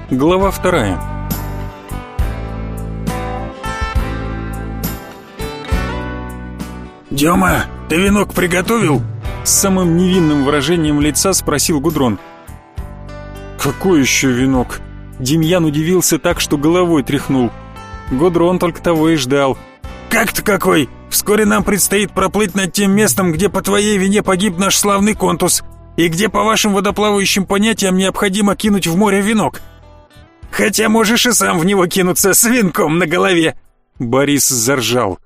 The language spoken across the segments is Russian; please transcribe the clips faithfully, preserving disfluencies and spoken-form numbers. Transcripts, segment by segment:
Глава вторая. «Дема, ты венок приготовил?» С самым невинным выражением лица спросил Гудрон. «Какой еще венок?» Демьян удивился так, что головой тряхнул. Гудрон только того и ждал. «Как-то какой? Вскоре нам предстоит проплыть над тем местом, где по твоей вине погиб наш славный Контус, и где по вашим водоплавающим понятиям необходимо кинуть в море венок. Хотя можешь и сам в него кинуться с венком на голове!» Борис заржал.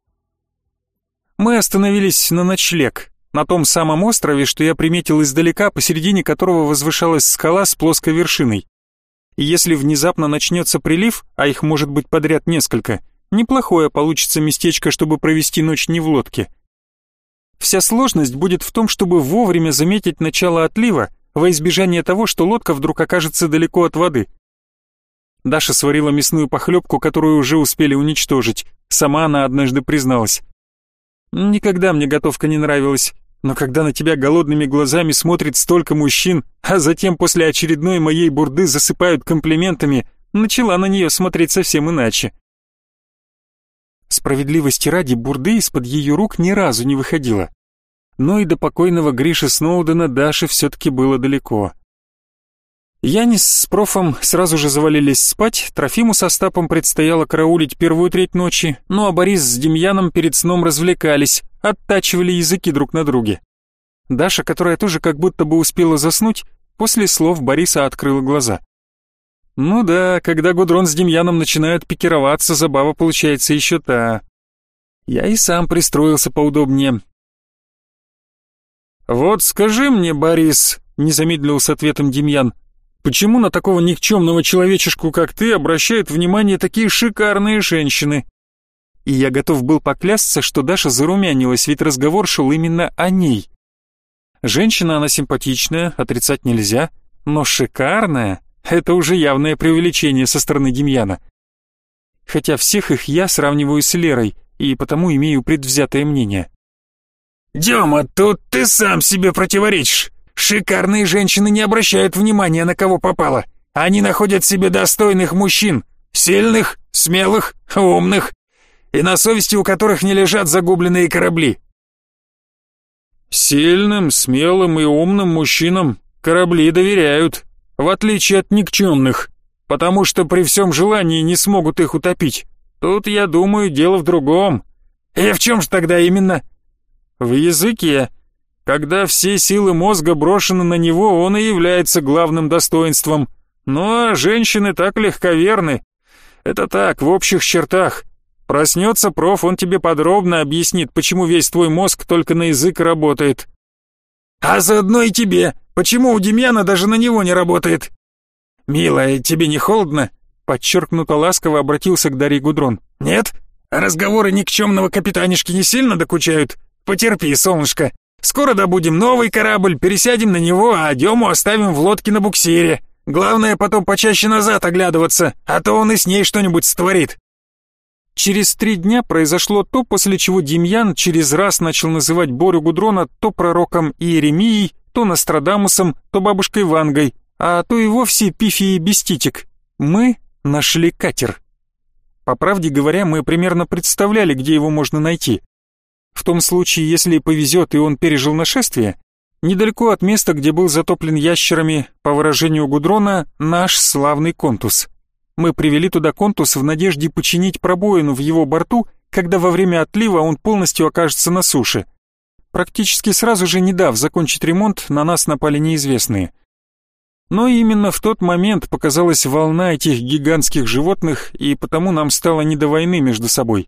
Мы остановились на ночлег, на том самом острове, что я приметил издалека, посередине которого возвышалась скала с плоской вершиной. И если внезапно начнется прилив, а их может быть подряд несколько, неплохое получится местечко, чтобы провести ночь не в лодке. Вся сложность будет в том, чтобы вовремя заметить начало отлива, во избежание того, что лодка вдруг окажется далеко от воды. Даша сварила мясную похлебку, которую уже успели уничтожить. Сама она однажды призналась. «Никогда мне готовка не нравилась, но когда на тебя голодными глазами смотрит столько мужчин, а затем после очередной моей бурды засыпают комплиментами, начала на нее смотреть совсем иначе». Справедливости ради, бурды из-под ее рук ни разу не выходила. Но и до покойного Гриши Сноудена Даше все-таки было далеко. Янис с профом сразу же завалились спать, Трофиму со Остапом предстояло караулить первую треть ночи, ну а Борис с Демьяном перед сном развлекались, оттачивали языки друг на друге. Даша, которая тоже как будто бы успела заснуть, после слов Бориса открыла глаза. Ну да, когда Гудрон с Демьяном начинают пикироваться, забава получается еще та. Я и сам пристроился поудобнее. «Вот скажи мне, Борис», — не замедлил с ответом Демьян, «почему на такого никчемного человечешку, как ты, обращают внимание такие шикарные женщины?» И я готов был поклясться, что Даша зарумянилась, ведь разговор шел именно о ней. Женщина она симпатичная, отрицать нельзя, но шикарная — это уже явное преувеличение со стороны Демьяна. Хотя всех их я сравниваю с Лерой, и потому имею предвзятое мнение. «Дема, тут ты сам себе противоречишь. Шикарные женщины не обращают внимания на кого попало. Они находят себе достойных мужчин, сильных, смелых, умных, и на совести у которых не лежат загубленные корабли». «Сильным, смелым и умным мужчинам корабли доверяют, в отличие от никчемных, потому что при всем желании не смогут их утопить. Тут, я думаю, дело в другом». «И в чем же тогда именно?» «В языке. Когда все силы мозга брошены на него, он и является главным достоинством. Ну а женщины так легковерны. Это так, в общих чертах. Проснется проф, он тебе подробно объяснит, почему весь твой мозг только на язык работает». «А заодно и тебе. Почему у Демьяна даже на него не работает?» «Милая, тебе не холодно?» Подчеркнуто ласково обратился к Дарье Гудрон. «Нет? Разговоры никчемного капитанишки не сильно докучают? Потерпи, солнышко. Скоро добудем новый корабль, пересядем на него, а Дему оставим в лодке на буксире. Главное потом почаще назад оглядываться, а то он и с ней что-нибудь сотворит». Через три дня произошло то, после чего Демьян через раз начал называть Борю Гудрона то пророком Иеремией, то Нострадамусом, то бабушкой Вангой, а то и вовсе Пифией Беститик. Мы нашли катер. По правде говоря, мы примерно представляли, где его можно найти. В том случае, если повезет и он пережил нашествие, недалеко от места, где был затоплен ящерами, по выражению Гудрона, наш славный Контус. Мы привели туда Контус в надежде починить пробоину в его борту, когда во время отлива он полностью окажется на суше. Практически сразу же, не дав закончить ремонт, на нас напали неизвестные. Но именно в тот момент показалась волна этих гигантских животных, и потому нам стало не до войны между собой.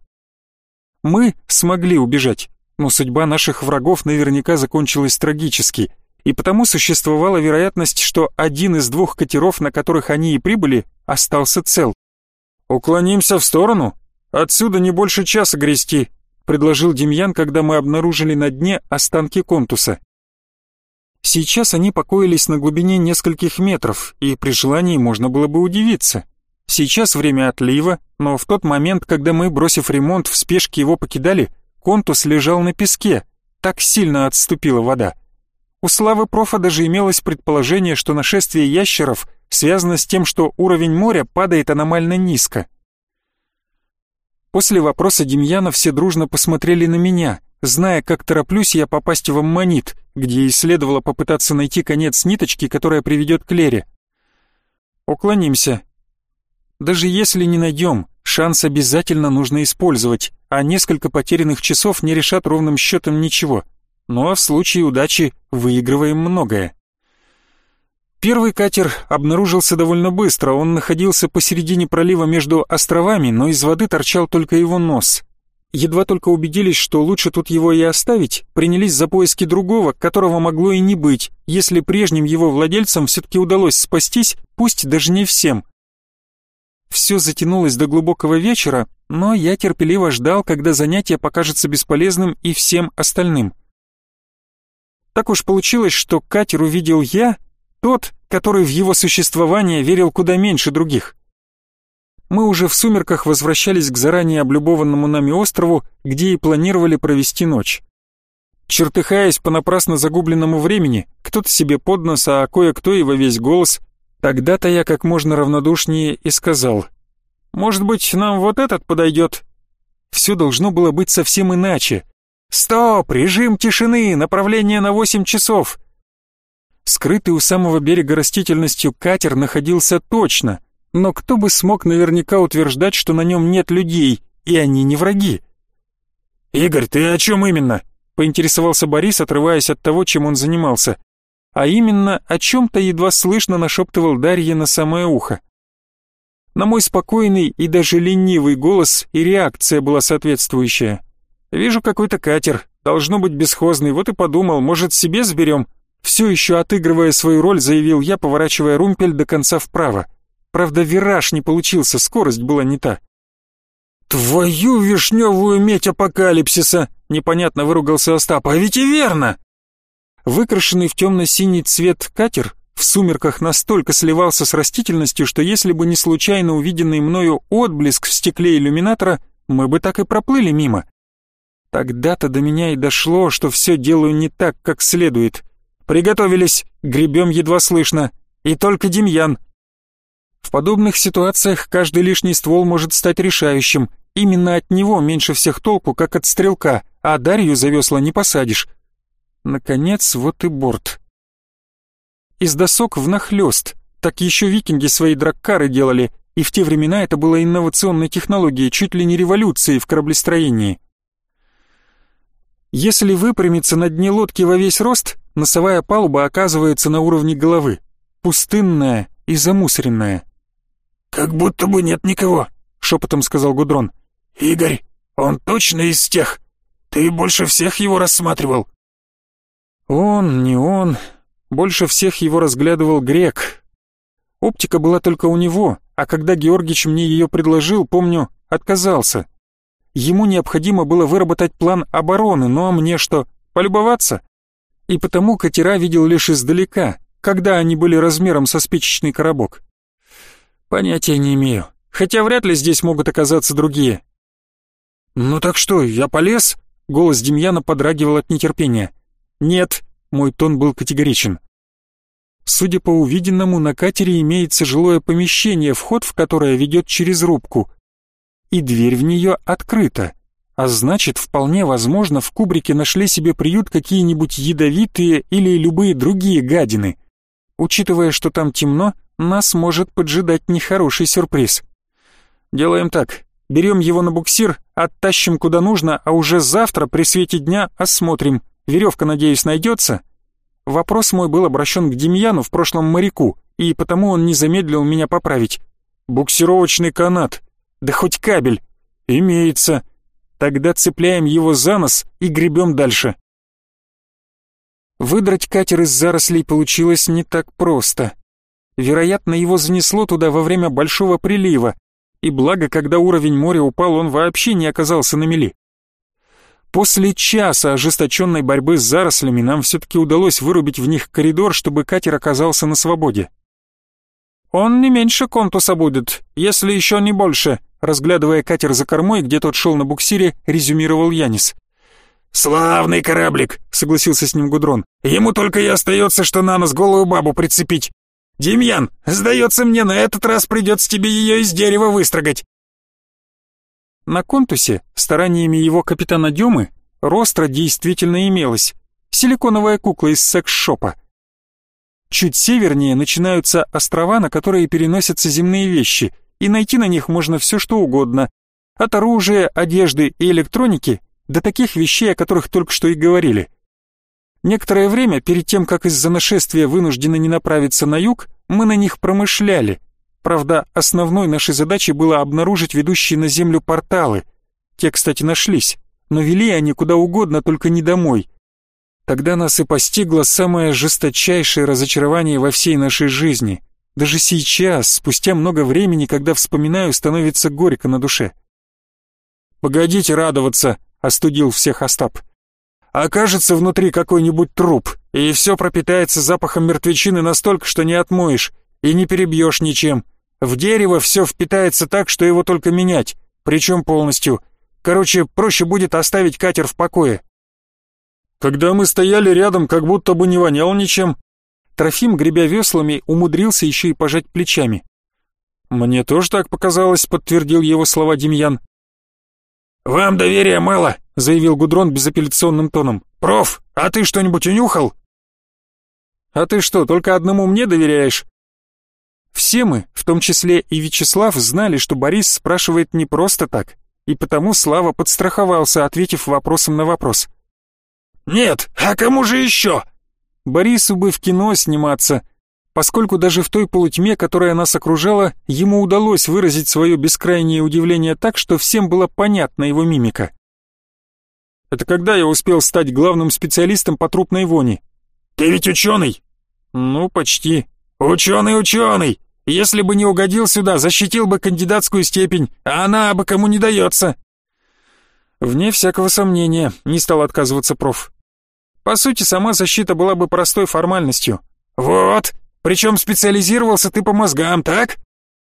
Мы смогли убежать, но судьба наших врагов наверняка закончилась трагически, и потому существовала вероятность, что один из двух катеров, на которых они и прибыли, остался цел. «Уклонимся в сторону? Отсюда не больше часа грести», — предложил Демьян, когда мы обнаружили на дне останки Контуса. Сейчас они покоились на глубине нескольких метров, и при желании можно было бы удивиться. Сейчас время отлива, но в тот момент, когда мы, бросив ремонт, в спешке его покидали, Контус лежал на песке, так сильно отступила вода. У Славы профа даже имелось предположение, что нашествие ящеров связано с тем, что уровень моря падает аномально низко. После вопроса Демьяна все дружно посмотрели на меня, зная, как тороплюсь я попасть в Аммонит, где и следовало попытаться найти конец ниточки, которая приведет к Лере. Уклонимся. Даже если не найдем, шанс обязательно нужно использовать, а несколько потерянных часов не решат ровным счетом ничего. Но в случае удачи выигрываем многое. Первый катер обнаружился довольно быстро, он находился посередине пролива между островами, но из воды торчал только его нос. Едва только убедились, что лучше тут его и оставить, принялись за поиски другого, которого могло и не быть, если прежним его владельцам все-таки удалось спастись, пусть даже не всем. Все затянулось до глубокого вечера, но я терпеливо ждал, когда занятие покажется бесполезным и всем остальным. Так уж получилось, что катер увидел я, тот, который в его существование верил куда меньше других. Мы уже в сумерках возвращались к заранее облюбованному нами острову, где и планировали провести ночь. Чертыхаясь по напрасно загубленному времени, кто-то себе под нос, а кое-кто и во весь голос, тогда-то я как можно равнодушнее и сказал: «Может быть, нам вот этот подойдет?» Все должно было быть совсем иначе. «Стоп! Режим тишины! Направление на восемь часов!» Скрытый у самого берега растительностью катер находился точно, но кто бы смог наверняка утверждать, что на нем нет людей, и они не враги? «Игорь, ты о чем именно?» — поинтересовался Борис, отрываясь от того, чем он занимался. А именно, о чем-то едва слышно нашептывал Дарье на самое ухо. На мой спокойный и даже ленивый голос и реакция была соответствующая. «Вижу какой-то катер, должно быть бесхозный, вот и подумал, может, себе сберем?» Все еще отыгрывая свою роль, заявил я, поворачивая румпель до конца вправо. Правда, вираж не получился, скорость была не та. «Твою вишневую медь апокалипсиса!» — непонятно выругался Остап. «А ведь и верно!» Выкрашенный в темно-синий цвет катер в сумерках настолько сливался с растительностью, что если бы не случайно увиденный мною отблеск в стекле иллюминатора, мы бы так и проплыли мимо. Тогда-то до меня и дошло, что все делаю не так, как следует. «Приготовились, гребем едва слышно, и только Демьян». В подобных ситуациях каждый лишний ствол может стать решающим. Именно от него меньше всех толку, как от стрелка, а Дарью за весла не посадишь. Наконец, вот и борт. Из досок внахлёст, так еще викинги свои драккары делали, и в те времена это было инновационной технологией, чуть ли не революцией в кораблестроении. Если выпрямиться на дне лодки во весь рост, носовая палуба оказывается на уровне головы, пустынная и замусоренная. «Как будто бы нет никого», — шепотом сказал Гудрон. «Игорь, он точно из тех? Ты больше всех его рассматривал?» Он, не он, больше всех его разглядывал Грек. Оптика была только у него, а когда Георгич мне ее предложил, помню, отказался. Ему необходимо было выработать план обороны, ну а мне что, полюбоваться? И потому катера видел лишь издалека, когда они были размером со спичечный коробок. Понятия не имею, хотя вряд ли здесь могут оказаться другие. «Ну так что, я полез?» — голос Демьяна подрагивал от нетерпения. «Нет», — мой тон был категоричен. Судя по увиденному, на катере имеется жилое помещение, вход в которое ведет через рубку. И дверь в нее открыта, а значит, вполне возможно, в кубрике нашли себе приют какие-нибудь ядовитые или любые другие гадины. Учитывая, что там темно, нас может поджидать нехороший сюрприз. Делаем так, берем его на буксир, оттащим куда нужно, а уже завтра при свете дня осмотрим. Веревка, надеюсь, найдется? Вопрос мой был обращен к Демьяну, в прошлом моряку, и потому он не замедлил меня поправить. Буксировочный канат. Да хоть кабель. Имеется. Тогда цепляем его за нос и гребем дальше. Выдрать катер из зарослей получилось не так просто. Вероятно, его занесло туда во время большого прилива, и благо, когда уровень моря упал, он вообще не оказался на мели. После часа ожесточенной борьбы с зарослями нам все-таки удалось вырубить в них коридор, чтобы катер оказался на свободе. «Он не меньше контуса будет, если еще не больше», разглядывая катер за кормой, где тот шел на буксире, резюмировал Янис. «Славный кораблик», — согласился с ним Гудрон. «Ему только и остается, что на нос голую бабу прицепить». Демьян, сдается мне, на этот раз придется тебе ее из дерева выстрогать. На контусе, стараниями его капитана Демы, ростра действительно имелась. Силиконовая кукла из секс-шопа. Чуть севернее начинаются острова, на которые переносятся земные вещи, и найти на них можно все что угодно. От оружия, одежды и электроники до таких вещей, о которых только что и говорили. Некоторое время, перед тем, как из-за нашествия вынуждены не направиться на юг, мы на них промышляли. Правда, основной нашей задачей было обнаружить ведущие на землю порталы. Те, кстати, нашлись, но вели они куда угодно, только не домой. Тогда нас и постигло самое жесточайшее разочарование во всей нашей жизни. Даже сейчас, спустя много времени, когда вспоминаю, становится горько на душе. «Погодите радоваться», — остудил всех Остап. «Окажется внутри какой-нибудь труп, и все пропитается запахом мертвечины настолько, что не отмоешь и не перебьешь ничем. В дерево все впитается так, что его только менять, причем полностью. Короче, проще будет оставить катер в покое». Когда мы стояли рядом, как будто бы не вонял ничем. Трофим, гребя веслами, умудрился еще и пожать плечами. «Мне тоже так показалось», — подтвердил его слова Демьян. «Вам доверия мало», — заявил Гудрон безапелляционным тоном. «Проф, а ты что-нибудь унюхал?» «А ты что, только одному мне доверяешь?» Все мы, в том числе и Вячеслав, знали, что Борис спрашивает не просто так, и потому Слава подстраховался, ответив вопросом на вопрос. «Нет, а кому же еще?» Борису бы в кино сниматься, поскольку даже в той полутьме, которая нас окружала, ему удалось выразить свое бескрайнее удивление так, что всем было понятна его мимика. «Это когда я успел стать главным специалистом по трупной вони?» «Ты ведь ученый?» «Ну, почти». «Ученый-ученый! Если бы не угодил сюда, защитил бы кандидатскую степень, а она абы кому не дается». «Вне всякого сомнения», — не стал отказываться проф. «По сути, сама защита была бы простой формальностью». «Вот, причем специализировался ты по мозгам, так?»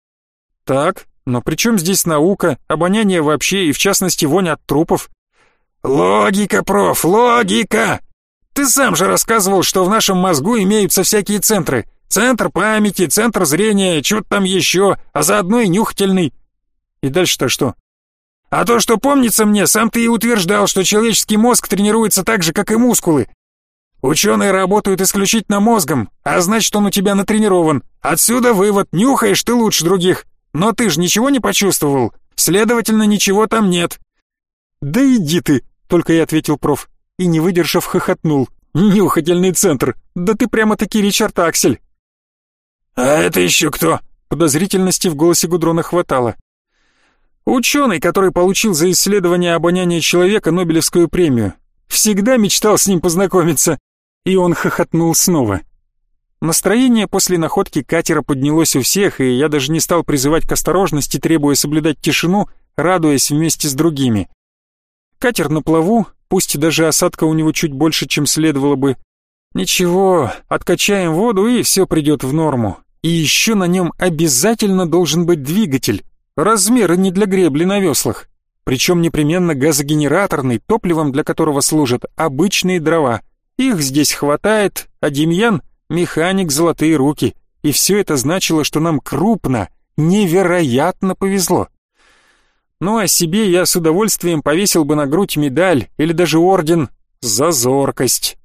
«Так, но при чем здесь наука, обоняние вообще и, в частности, вонь от трупов?» «Логика, проф, логика! Ты сам же рассказывал, что в нашем мозгу имеются всякие центры. Центр памяти, центр зрения, что-то там еще, а заодно и нюхательный». «И дальше-то что?» «А то, что помнится мне, сам ты и утверждал, что человеческий мозг тренируется так же, как и мускулы. Ученые работают исключительно мозгом, а значит, он у тебя натренирован. Отсюда вывод, нюхаешь ты лучше других. Но ты же ничего не почувствовал, следовательно, ничего там нет». «Да иди ты», — только и ответил проф, и, не выдержав, хохотнул. «Нюхательный центр, да ты прямо-таки Ричард Аксель». «А это еще кто?» Подозрительности в голосе Гудрона хватало. «Ученый, который получил за исследование обоняния человека Нобелевскую премию. Всегда мечтал с ним познакомиться». И он хохотнул снова. Настроение после находки катера поднялось у всех, и я даже не стал призывать к осторожности, требуя соблюдать тишину, радуясь вместе с другими. Катер на плаву, пусть даже осадка у него чуть больше, чем следовало бы. Ничего, откачаем воду, и все придет в норму. И еще на нем обязательно должен быть двигатель. Размеры не для гребли на веслах. Причем непременно газогенераторный, топливом для которого служат обычные дрова. Их здесь хватает, а Демьян — механик золотые руки. И все это значило, что нам крупно, невероятно повезло. Ну а себе я с удовольствием повесил бы на грудь медаль или даже орден за зоркость.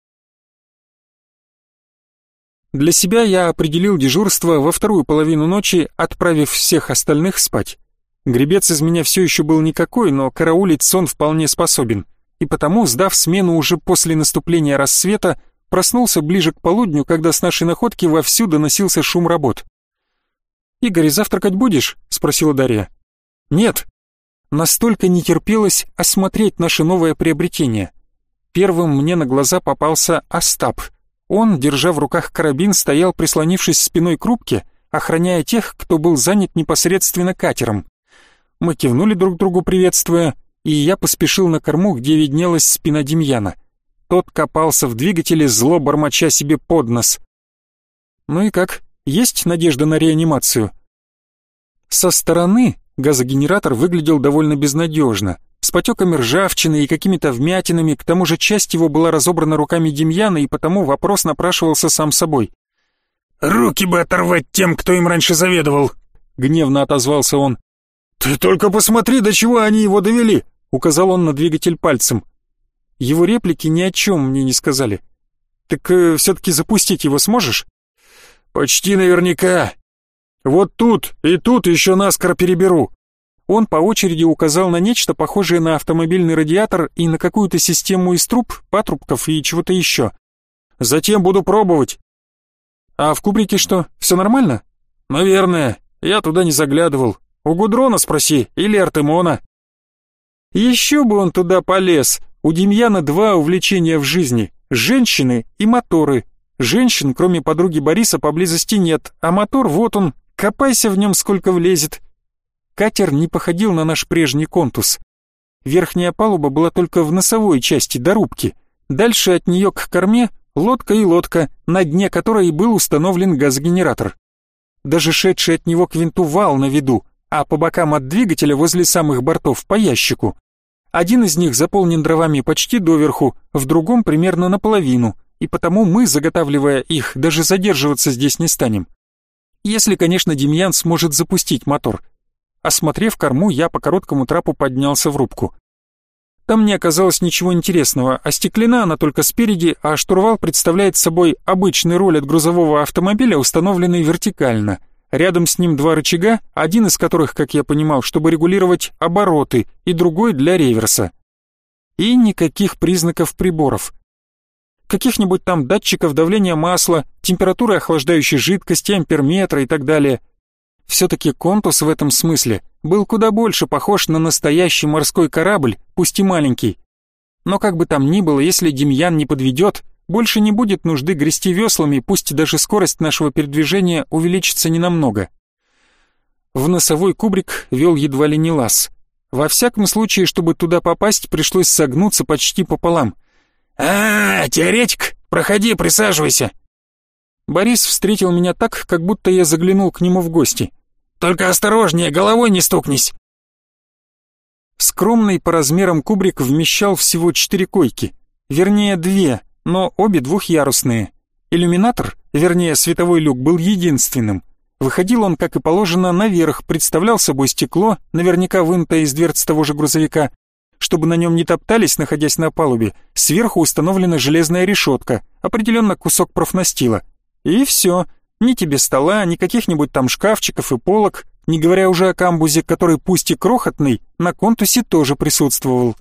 Для себя я определил дежурство во вторую половину ночи, отправив всех остальных спать. Гребец из меня все еще был никакой, но караулить сон вполне способен. И потому, сдав смену уже после наступления рассвета, проснулся ближе к полудню, когда с нашей находки вовсю доносился шум работ. «Игорь, завтракать будешь?» — спросила Дарья. «Нет». Настолько не терпелось осмотреть наше новое приобретение. Первым мне на глаза попался Остап. Он, держа в руках карабин, стоял, прислонившись спиной к рубке, охраняя тех, кто был занят непосредственно катером. Мы кивнули друг другу, приветствуя, и я поспешил на корму, где виднелась спина Демьяна. Тот копался в двигателе, зло бормоча себе под нос. «Ну и как? Есть надежда на реанимацию?» Со стороны газогенератор выглядел довольно безнадежно, с потеками ржавчины и какими-то вмятинами, к тому же часть его была разобрана руками Демьяна, и потому вопрос напрашивался сам собой. Руки бы оторвать тем, кто им раньше заведовал!» — гневно отозвался он. «Ты только посмотри, до чего они его довели!» — указал он на двигатель пальцем. Его реплики ни о чем мне не сказали. «Так э, все-таки запустить его сможешь?» «Почти наверняка. Вот тут и тут еще наскоро переберу». Он по очереди указал на нечто похожее на автомобильный радиатор и на какую-то систему из труб, патрубков и чего-то еще. «Затем буду пробовать». «А в кубрике что, все нормально?» «Наверное. Я туда не заглядывал. У Гудрона спроси или Артемона». Еще бы он туда полез. У Демьяна два увлечения в жизни — женщины и моторы. Женщин, кроме подруги Бориса, поблизости нет, а мотор, вот он, копайся в нем сколько влезет. Катер не походил на наш прежний контус. Верхняя палуба была только в носовой части, до рубки. Дальше от нее к корме лодка и лодка, на дне которой был установлен газогенератор. Даже шедший от него к винту вал на виду, а по бокам от двигателя возле самых бортов по ящику. Один из них заполнен дровами почти доверху, в другом примерно наполовину, и потому мы, заготавливая их, даже задерживаться здесь не станем. Если, конечно, Демьян сможет запустить мотор. Осмотрев корму, я по короткому трапу поднялся в рубку. Там не оказалось ничего интересного, остеклена она только спереди, а штурвал представляет собой обычный руль от грузового автомобиля, установленный вертикально. Рядом с ним два рычага, один из которых, как я понимал, чтобы регулировать обороты, и другой для реверса. И никаких признаков приборов. Каких-нибудь там датчиков давления масла, температуры охлаждающей жидкости, амперметра и так далее. Все-таки контус в этом смысле был куда больше похож на настоящий морской корабль, пусть и маленький. Но как бы там ни было, если Демьян не подведет, больше не будет нужды грести веслами, пусть даже скорость нашего передвижения увеличится ненамного. В носовой кубрик вел едва ли не лаз. Во всяком случае, чтобы туда попасть, пришлось согнуться почти пополам. «А, теоретик, проходи, присаживайся». Борис встретил меня так, как будто я заглянул к нему в гости. «Только осторожнее, головой не стукнись». Скромный по размерам кубрик вмещал всего четыре койки, вернее две, но обе двухъярусные. Иллюминатор, вернее световой люк, был единственным. Выходил он, как и положено, наверх, представлял собой стекло, наверняка вынутое из дверцы того же грузовика. Чтобы на нем не топтались, находясь на палубе, сверху установлена железная решетка, определенно кусок профнастила. И все. Ни тебе стола, ни каких-нибудь там шкафчиков и полок, не говоря уже о камбузе, который пусть и крохотный, на контусе тоже присутствовал.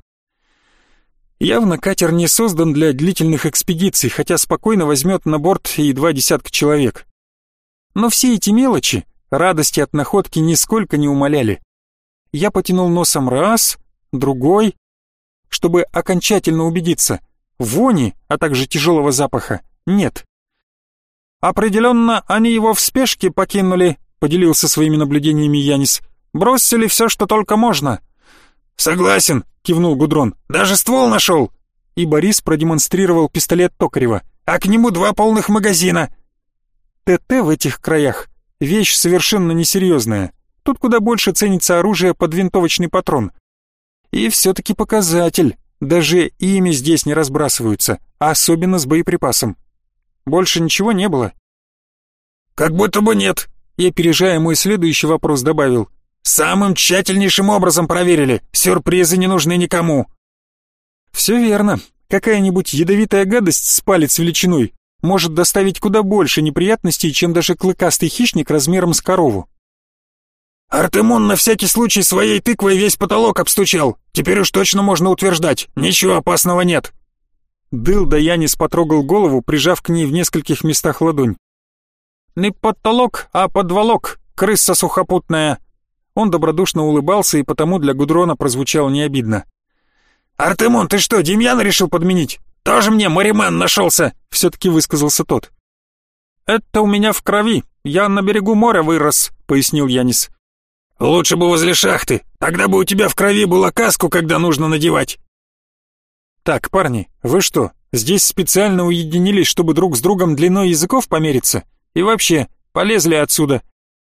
Явно катер не создан для длительных экспедиций, хотя спокойно возьмет на борт и два десятка человек. Но все эти мелочи радости от находки нисколько не умаляли. Я потянул носом раз, другой, чтобы окончательно убедиться, вони, а также тяжелого запаха, нет. «Определенно, они его в спешке покинули», — поделился своими наблюдениями Янис. «Бросили все, что только можно». «Согласен», — кивнул Гудрон. «Даже ствол нашел». И Борис продемонстрировал пистолет Токарева. «А к нему два полных магазина». ТТ в этих краях — вещь совершенно несерьезная. Тут куда больше ценится оружие под винтовочный патрон. И все-таки показатель. Даже ими здесь не разбрасываются, а особенно с боеприпасом. Больше ничего не было? «Как будто бы нет», — и, опережая мой следующий вопрос, добавил. «Самым тщательнейшим образом проверили. Сюрпризы не нужны никому». «Все верно. Какая-нибудь ядовитая гадость с палец величиной может доставить куда больше неприятностей, чем даже клыкастый хищник размером с корову». «Артемон на всякий случай своей тыквой весь потолок обстучал. Теперь уж точно можно утверждать, ничего опасного нет». Дылда Янис потрогал голову, прижав к ней в нескольких местах ладонь. «Не потолок, а подволок, крыса сухопутная». Он добродушно улыбался, и потому для Гудрона прозвучало необидно. «Артемон, ты что, Демьяна решил подменить? Тоже мне мариман нашелся!» — все-таки высказался тот. «Это у меня в крови, я на берегу моря вырос», — пояснил Янис. «Лучше бы возле шахты, тогда бы у тебя в крови была каску, когда нужно надевать». «Так, парни, вы что, здесь специально уединились, чтобы друг с другом длиной языков помериться? И вообще, полезли отсюда?»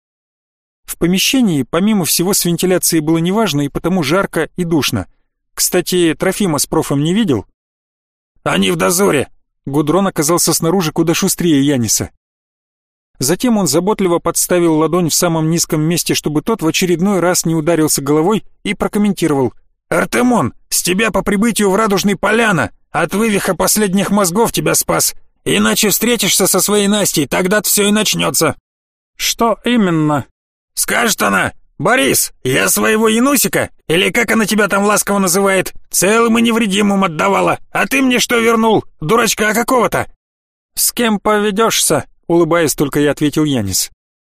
В помещении, помимо всего, с вентиляцией было неважно и потому жарко и душно. Кстати, Трофима с профом не видел? «Они в дозоре!» Гудрон оказался снаружи куда шустрее Яниса. Затем он заботливо подставил ладонь в самом низком месте, чтобы тот в очередной раз не ударился головой, и прокомментировал. «Артемон, с тебя по прибытию в Радужный Поляна! От вывиха последних мозгов тебя спас! Иначе встретишься со своей Настей, тогда все и начнется!» «Что именно?» «Скажет она, Борис, я своего Янусика, или как она тебя там ласково называет, целым и невредимым отдавала, а ты мне что вернул, дурачка какого-то?» «С кем поведешься?» — улыбаясь только и ответил Янис.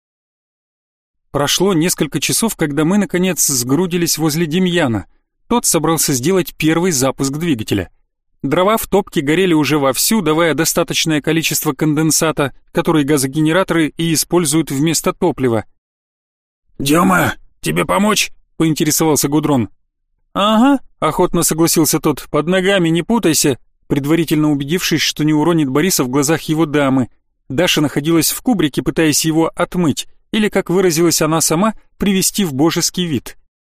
Прошло несколько часов, когда мы, наконец, сгрудились возле Демьяна. Тот собрался сделать первый запуск двигателя. Дрова в топке горели уже вовсю, давая достаточное количество конденсата, который газогенераторы и используют вместо топлива. «Дема, тебе помочь?» — поинтересовался Гудрон. «Ага», — охотно согласился тот, — «под ногами не путайся», предварительно убедившись, что не уронит Бориса в глазах его дамы. Даша находилась в кубрике, пытаясь его отмыть, или, как выразилась она сама, привести в божеский вид.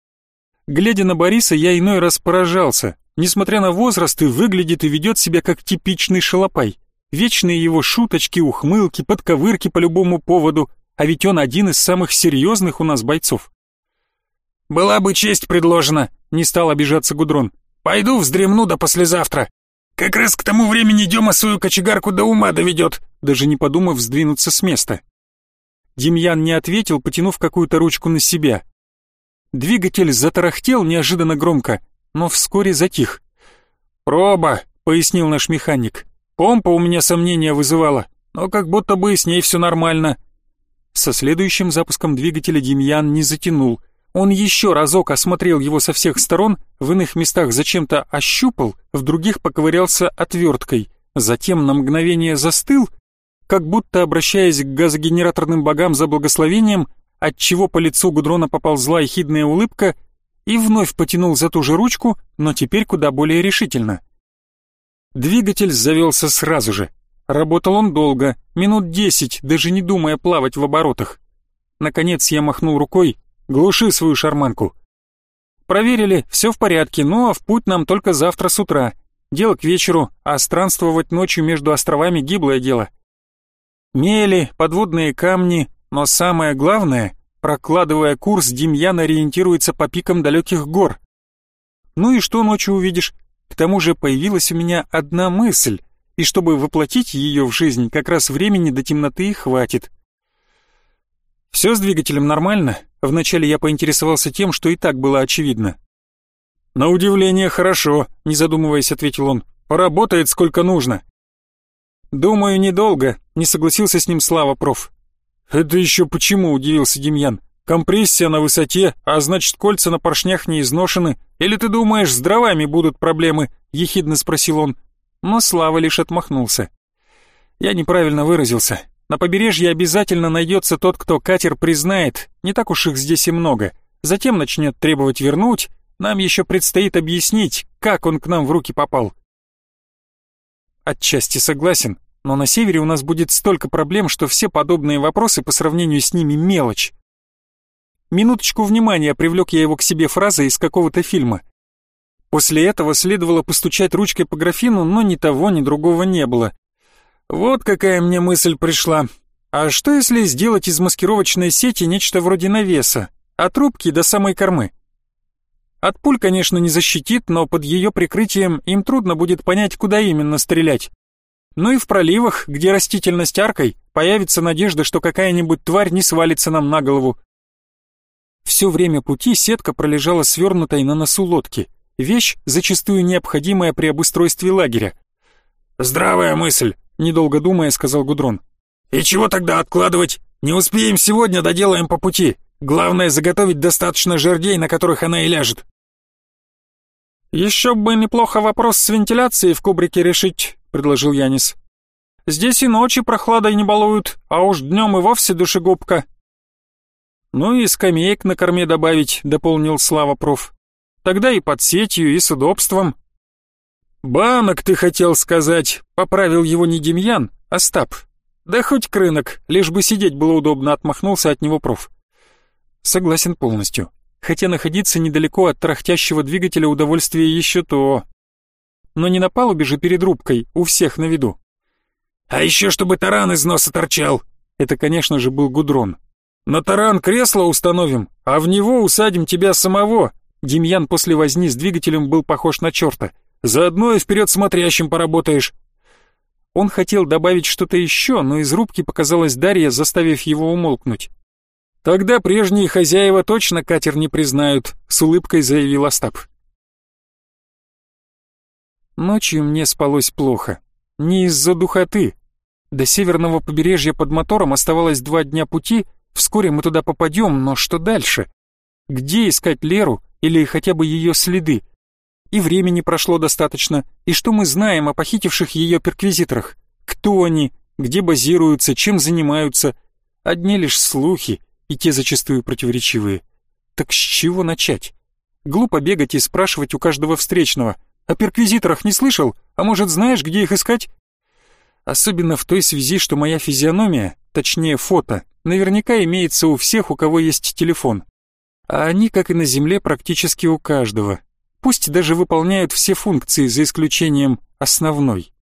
Глядя на Бориса, я иной раз поражался. Несмотря на возраст, и выглядит и ведет себя как типичный шалопай. Вечные его шуточки, ухмылки, подковырки по любому поводу, а ведь он один из самых серьезных у нас бойцов. «Была бы честь предложена», — не стал обижаться Гудрон. «Пойду вздремну до послезавтра. Как раз к тому времени Дема свою кочегарку до ума доведет», даже не подумав сдвинуться с места. Демьян не ответил, потянув какую-то ручку на себя. Двигатель затарахтел неожиданно громко, но вскоре затих. «Проба», — пояснил наш механик. «Помпа у меня сомнения вызывала, но как будто бы с ней все нормально». Со следующим запуском двигателя Демьян не затянул. Он еще разок осмотрел его со всех сторон, в иных местах зачем-то ощупал, в других поковырялся отверткой, затем на мгновение застыл, как будто обращаясь к газогенераторным богам за благословением, отчего по лицу Гудрона поползла ехидная улыбка, и вновь потянул за ту же ручку, но теперь куда более решительно. Двигатель завелся сразу же. Работал он долго, минут десять, даже не думая плавать в оборотах. Наконец я махнул рукой: «Глуши свою шарманку». Проверили, все в порядке, ну а в путь нам только завтра с утра. Дело к вечеру, а странствовать ночью между островами — гиблое дело. Мели, подводные камни, но самое главное, прокладывая курс, Демьян ориентируется по пикам далеких гор. Ну и что ночью увидишь? К тому же появилась у меня одна мысль, и чтобы воплотить ее в жизнь, как раз времени до темноты и хватит. Все с двигателем нормально? Вначале я поинтересовался тем, что и так было очевидно. «На удивление хорошо», — не задумываясь, ответил он. «Поработает сколько нужно». «Думаю, недолго», — не согласился с ним Слава проф. «Это еще почему?» — удивился Демьян. «Компрессия на высоте, а значит, кольца на поршнях не изношены. Или ты думаешь, с дровами будут проблемы?» — ехидно спросил он. Но Слава лишь отмахнулся. «Я неправильно выразился. На побережье обязательно найдется тот, кто катер признает, не так уж их здесь и много. Затем начнет требовать вернуть. Нам еще предстоит объяснить, как он к нам в руки попал». Отчасти согласен, но на севере у нас будет столько проблем, что все подобные вопросы по сравнению с ними мелочь. Минуточку внимания привлек я его к себе фразой из какого-то фильма. После этого следовало постучать ручкой по графину, но ни того, ни другого не было. Вот какая мне мысль пришла. А что если сделать из маскировочной сети нечто вроде навеса, от рубки до самой кормы? От пуль, конечно, не защитит, но под ее прикрытием им трудно будет понять, куда именно стрелять. Ну и в проливах, где растительность аркой, появится надежда, что какая-нибудь тварь не свалится нам на голову. Все время пути сетка пролежала свернутой на носу лодки. Вещь, зачастую необходимая при обустройстве лагеря. «Здравая мысль», — недолго думая, сказал Гудрон. «И чего тогда откладывать? Не успеем сегодня, доделаем по пути. Главное заготовить достаточно жердей, на которых она и ляжет». «Еще бы неплохо вопрос с вентиляцией в кубрике решить», — предложил Янис. «Здесь и ночи прохладой не балуют, а уж днем и вовсе душегубка». «Ну и скамеек на корме добавить», — дополнил Слава проф. «Тогда и под сетью, и с удобством». «Банок, ты хотел сказать», — поправил его не Демьян, а Стап. «Да хоть крынок, лишь бы сидеть было удобно», — отмахнулся от него проф. Согласен полностью. Хотя находиться недалеко от тарахтящего двигателя удовольствие еще то. Но не на палубе же перед рубкой, у всех на виду. «А еще чтобы таран из носа торчал», Это, конечно же, был Гудрон. «На таран кресло установим, а в него усадим тебя самого». Демьян после возни с двигателем был похож на черта. «Заодно и вперед смотрящим поработаешь». Он хотел добавить что-то еще, но из рубки показалась Дарья, заставив его умолкнуть. «Тогда прежние хозяева точно катер не признают», — с улыбкой заявил Остап. Ночью мне спалось плохо. Не из-за духоты. До северного побережья под мотором оставалось два дня пути, вскоре мы туда попадем, но что дальше? Где искать Леру или хотя бы ее следы? И времени прошло достаточно, и что мы знаем о похитивших ее перквизиторах? Кто они, где базируются, чем занимаются? Одни лишь слухи, и те зачастую противоречивые. Так с чего начать? Глупо бегать и спрашивать у каждого встречного. О перквизиторах не слышал? А может, знаешь, где их искать? Особенно в той связи, что моя физиономия, точнее фото, наверняка имеется у всех, у кого есть телефон. А они, как и на Земле, практически у каждого. Пусть даже выполняют все функции, за исключением основной.